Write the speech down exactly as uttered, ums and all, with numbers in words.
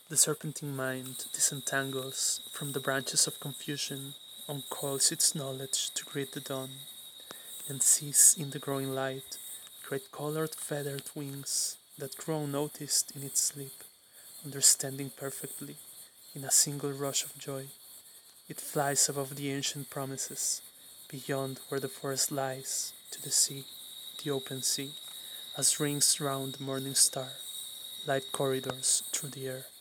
The serpentine mind disentangles from the branches of confusion, uncoils its knowledge to greet the dawn, and sees in the growing light great colored feathered wings that grow unnoticed in its sleep, understanding perfectly, in a single rush of joy. It flies above the ancient promises, beyond where the forest lies, to the sea, the open sea, as rings round the morning star, light corridors through the air.